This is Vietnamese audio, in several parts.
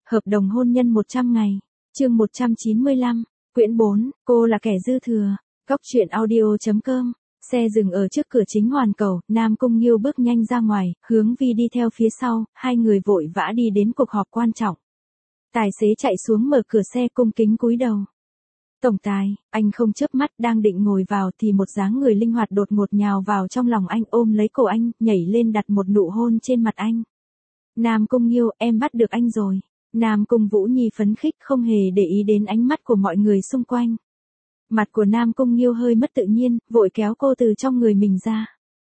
Hợp đồng hôn nhân 100 ngày. Chương 195. Quyển 4, cô là kẻ dư thừa. Góc truyện audio.com. Xe dừng ở trước cửa chính hoàn cầu, Nam Cung Nghiêu bước nhanh ra ngoài, Hướng Vi đi theo phía sau, hai người vội vã đi đến cuộc họp quan trọng. Tài xế chạy xuống mở cửa xe cung kính cúi đầu. Tổng tài, anh không chớp mắt đang định ngồi vào thì một dáng người linh hoạt đột ngột nhào vào trong lòng anh ôm lấy cổ anh, nhảy lên đặt một nụ hôn trên mặt anh. Nam Cung Nghiêu, em bắt được anh rồi. Nam Cung Vũ Nhi phấn khích không hề để ý đến ánh mắt của mọi người xung quanh. Mặt của Nam Cung Nghiêu hơi mất tự nhiên, vội kéo cô từ trong người mình ra.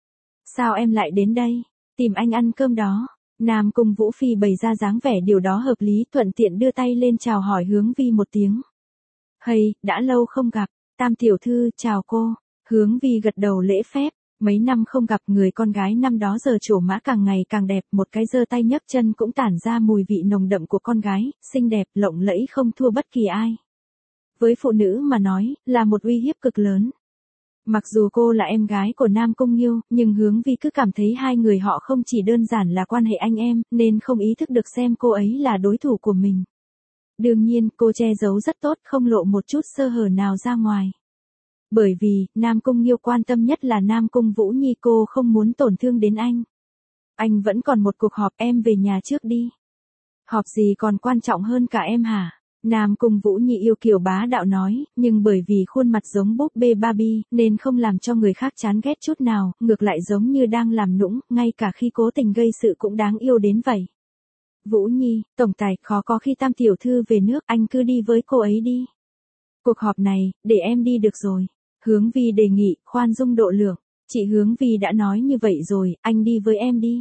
Sao em lại đến đây? Tìm anh ăn cơm đó. Nam Cung Vũ Phi bày ra dáng vẻ điều đó hợp lý, thuận tiện đưa tay lên chào hỏi Hướng Vi một tiếng. Hay, đã lâu không gặp. Tam tiểu thư, chào cô. Hướng Vi gật đầu lễ phép. Mấy năm không gặp, người con gái năm đó giờ trổ mã càng ngày càng đẹp, một cái giơ tay nhấc chân cũng tản ra mùi vị nồng đậm của con gái, xinh đẹp, lộng lẫy không thua bất kỳ ai. Với phụ nữ mà nói, là một uy hiếp cực lớn. Mặc dù cô là em gái của Nam Cung Nghiêu, nhưng Hướng Vi cứ cảm thấy hai người họ không chỉ đơn giản là quan hệ anh em, nên không ý thức được xem cô ấy là đối thủ của mình. Đương nhiên, cô che giấu rất tốt, không lộ một chút sơ hở nào ra ngoài. Bởi vì, Nam Cung Nghiêu quan tâm nhất là Nam Cung Vũ Nhi, cô không muốn tổn thương đến anh. Anh vẫn còn một cuộc họp, em về nhà trước đi. Họp gì còn quan trọng hơn cả em hả? Nam Cung Vũ Nhi yêu kiều bá đạo nói, nhưng bởi vì khuôn mặt giống búp bê Barbie, nên không làm cho người khác chán ghét chút nào, ngược lại giống như đang làm nũng, ngay cả khi cố tình gây sự cũng đáng yêu đến vậy. Vũ Nhi, tổng tài, khó có khi Tam tiểu thư về nước, anh cứ đi với cô ấy đi. Cuộc họp này, để em đi được rồi. Hướng Vi đề nghị, khoan dung độ lượng. Chị Hướng Vi đã nói như vậy rồi, anh đi với em đi.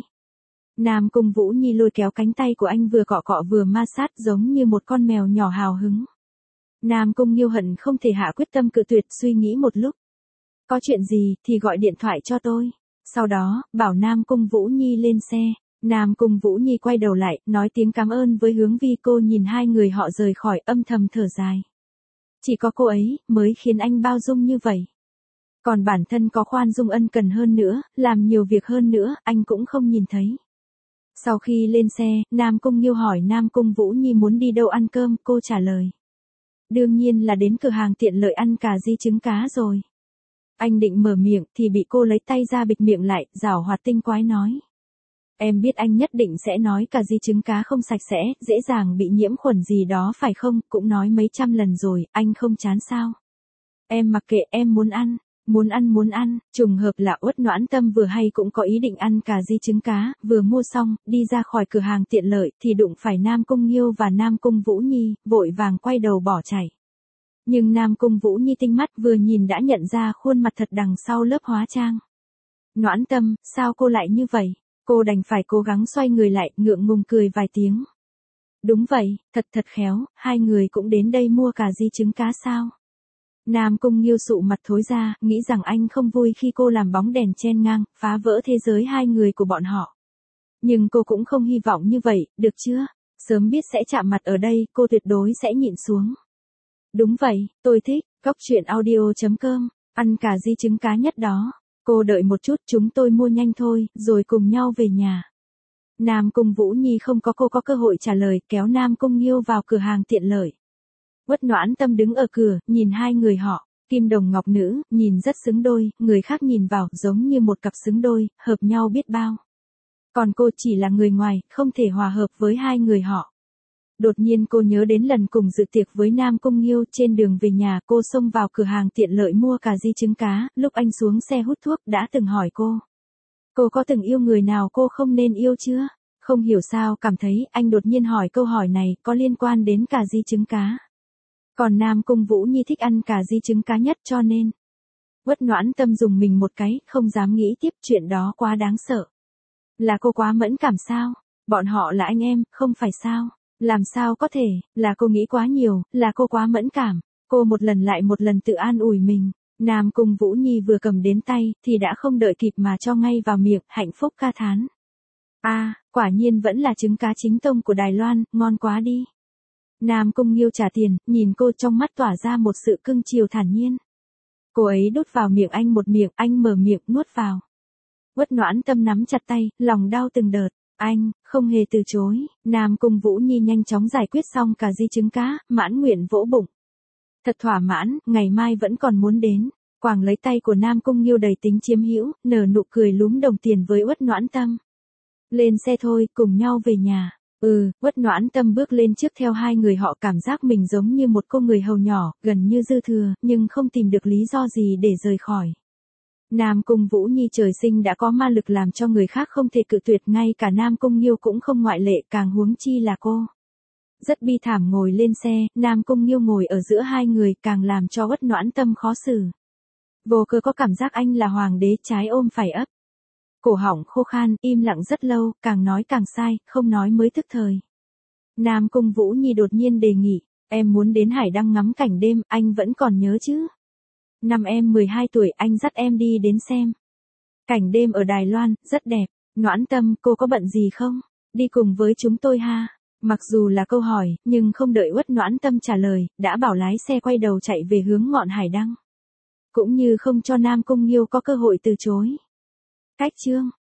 Nam Cung Vũ Nhi lôi kéo cánh tay của anh vừa cọ cọ vừa ma sát giống như một con mèo nhỏ hào hứng. Nam Cung Nghiêu hận không thể hạ quyết tâm cự tuyệt, suy nghĩ một lúc. Có chuyện gì thì gọi điện thoại cho tôi. Sau đó, bảo Nam Cung Vũ Nhi lên xe. Nam Cung Vũ Nhi quay đầu lại, nói tiếng cảm ơn với Hướng Vi. Cô nhìn hai người họ rời khỏi, âm thầm thở dài. Chỉ có cô ấy mới khiến anh bao dung như vậy. Còn bản thân có khoan dung ân cần hơn nữa, làm nhiều việc hơn nữa, anh cũng không nhìn thấy. Sau khi lên xe, Nam Cung Nghiêu hỏi Nam Cung Vũ Nhi muốn đi đâu ăn cơm, cô trả lời. Đương nhiên là đến cửa hàng tiện lợi ăn cà ri trứng cá rồi. Anh định mở miệng thì bị cô lấy tay ra bịt miệng lại, giảo hoạt tinh quái nói. Em biết anh nhất định sẽ nói cà ri trứng cá không sạch sẽ, dễ dàng bị nhiễm khuẩn gì đó phải không, cũng nói mấy trăm lần rồi, anh không chán sao? Em mặc kệ, em muốn ăn. Muốn ăn, trùng hợp là Uất Noãn Tâm vừa hay cũng có ý định ăn cà ri trứng cá, vừa mua xong, đi ra khỏi cửa hàng tiện lợi, thì đụng phải Nam Cung Nghiêu và Nam Cung Vũ Nhi, vội vàng quay đầu bỏ chạy. Nhưng Nam Cung Vũ Nhi tinh mắt vừa nhìn đã nhận ra khuôn mặt thật đằng sau lớp hóa trang. Noãn Tâm, sao cô lại như vậy? Cô đành phải cố gắng xoay người lại, ngượng ngùng cười vài tiếng. Đúng vậy, thật khéo, hai người cũng đến đây mua cà ri trứng cá sao? Nam Cung Nghiêu sụ mặt thối ra, nghĩ rằng anh không vui khi cô làm bóng đèn chen ngang, phá vỡ thế giới hai người của bọn họ. Nhưng cô cũng không hy vọng như vậy, được chưa? Sớm biết sẽ chạm mặt ở đây, cô tuyệt đối sẽ nhịn xuống. Đúng vậy, tôi thích, góc truyện audio.com, ăn cà ri trứng cá nhất đó. Cô đợi một chút, chúng tôi mua nhanh thôi, rồi cùng nhau về nhà. Nam Cung Vũ Nhi không có cô có cơ hội trả lời, kéo Nam Cung Nghiêu vào cửa hàng tiện lợi. Uất Noãn Tâm đứng ở cửa, nhìn hai người họ, kim đồng ngọc nữ, nhìn rất xứng đôi, người khác nhìn vào giống như một cặp xứng đôi, hợp nhau biết bao. Còn cô chỉ là người ngoài, không thể hòa hợp với hai người họ. Đột nhiên cô nhớ đến lần cùng dự tiệc với Nam Cung Nghiêu, trên đường về nhà cô xông vào cửa hàng tiện lợi mua cà ri trứng cá, lúc anh xuống xe hút thuốc đã từng hỏi cô. Cô có từng yêu người nào cô không nên yêu chưa? Không hiểu sao cảm thấy anh đột nhiên hỏi câu hỏi này có liên quan đến cà ri trứng cá. Còn Nam Cung Vũ Nhi thích ăn cà ri trứng cá nhất cho nên. Uất Noãn Tâm dùng mình một cái, không dám nghĩ tiếp, chuyện đó quá đáng sợ. Là cô quá mẫn cảm sao? Bọn họ là anh em, không phải sao? Làm sao có thể, là cô nghĩ quá nhiều, là cô quá mẫn cảm. Cô một lần lại một lần tự an ủi mình. Nam Cung Vũ Nhi vừa cầm đến tay, thì đã không đợi kịp mà cho ngay vào miệng, hạnh phúc ca thán. Quả nhiên vẫn là trứng cá chính tông của Đài Loan, ngon quá đi. Nam Cung Nghiêu trả tiền, nhìn cô trong mắt tỏa ra một sự cưng chiều thản nhiên. Cô ấy đút vào miệng anh một miệng, anh mở miệng nuốt vào. Uất Noãn Tâm nắm chặt tay, lòng đau từng đợt. Anh, không hề từ chối, Nam Cung Vũ Nhi nhanh chóng giải quyết xong cả di chứng cá, mãn nguyện vỗ bụng. Thật thỏa mãn, ngày mai vẫn còn muốn đến. Quảng lấy tay của Nam Cung Nghiêu đầy tính chiếm hữu, nở nụ cười lúm đồng tiền với Uất Noãn Tâm. Lên xe thôi, cùng nhau về nhà. Uất Noãn Tâm bước lên trước theo hai người họ, cảm giác mình giống như một cô người hầu nhỏ, gần như dư thừa, nhưng không tìm được lý do gì để rời khỏi. Nam Cung Vũ Nhi trời sinh đã có ma lực làm cho người khác không thể cự tuyệt, ngay cả Nam Cung Nghiêu cũng không ngoại lệ, càng huống chi là cô. Rất bi thảm ngồi lên xe, Nam Cung Nghiêu ngồi ở giữa hai người càng làm cho Uất Noãn Tâm khó xử. Vô cớ có cảm giác anh là hoàng đế trái ôm phải ấp. Cổ họng khô khan, im lặng rất lâu, càng nói càng sai, không nói mới tức thời. Nam Cung Vũ Nhi đột nhiên đề nghị, em muốn đến Hải Đăng ngắm cảnh đêm, anh vẫn còn nhớ chứ? Năm em 12 tuổi anh dắt em đi đến xem. Cảnh đêm ở Đài Loan, rất đẹp. Noãn Tâm, cô có bận gì không? Đi cùng với chúng tôi ha. Mặc dù là câu hỏi, nhưng không đợi Uất Noãn Tâm trả lời, đã bảo lái xe quay đầu chạy về hướng ngọn Hải Đăng. Cũng như không cho Nam Cung Nghiêu có cơ hội từ chối. Cách chương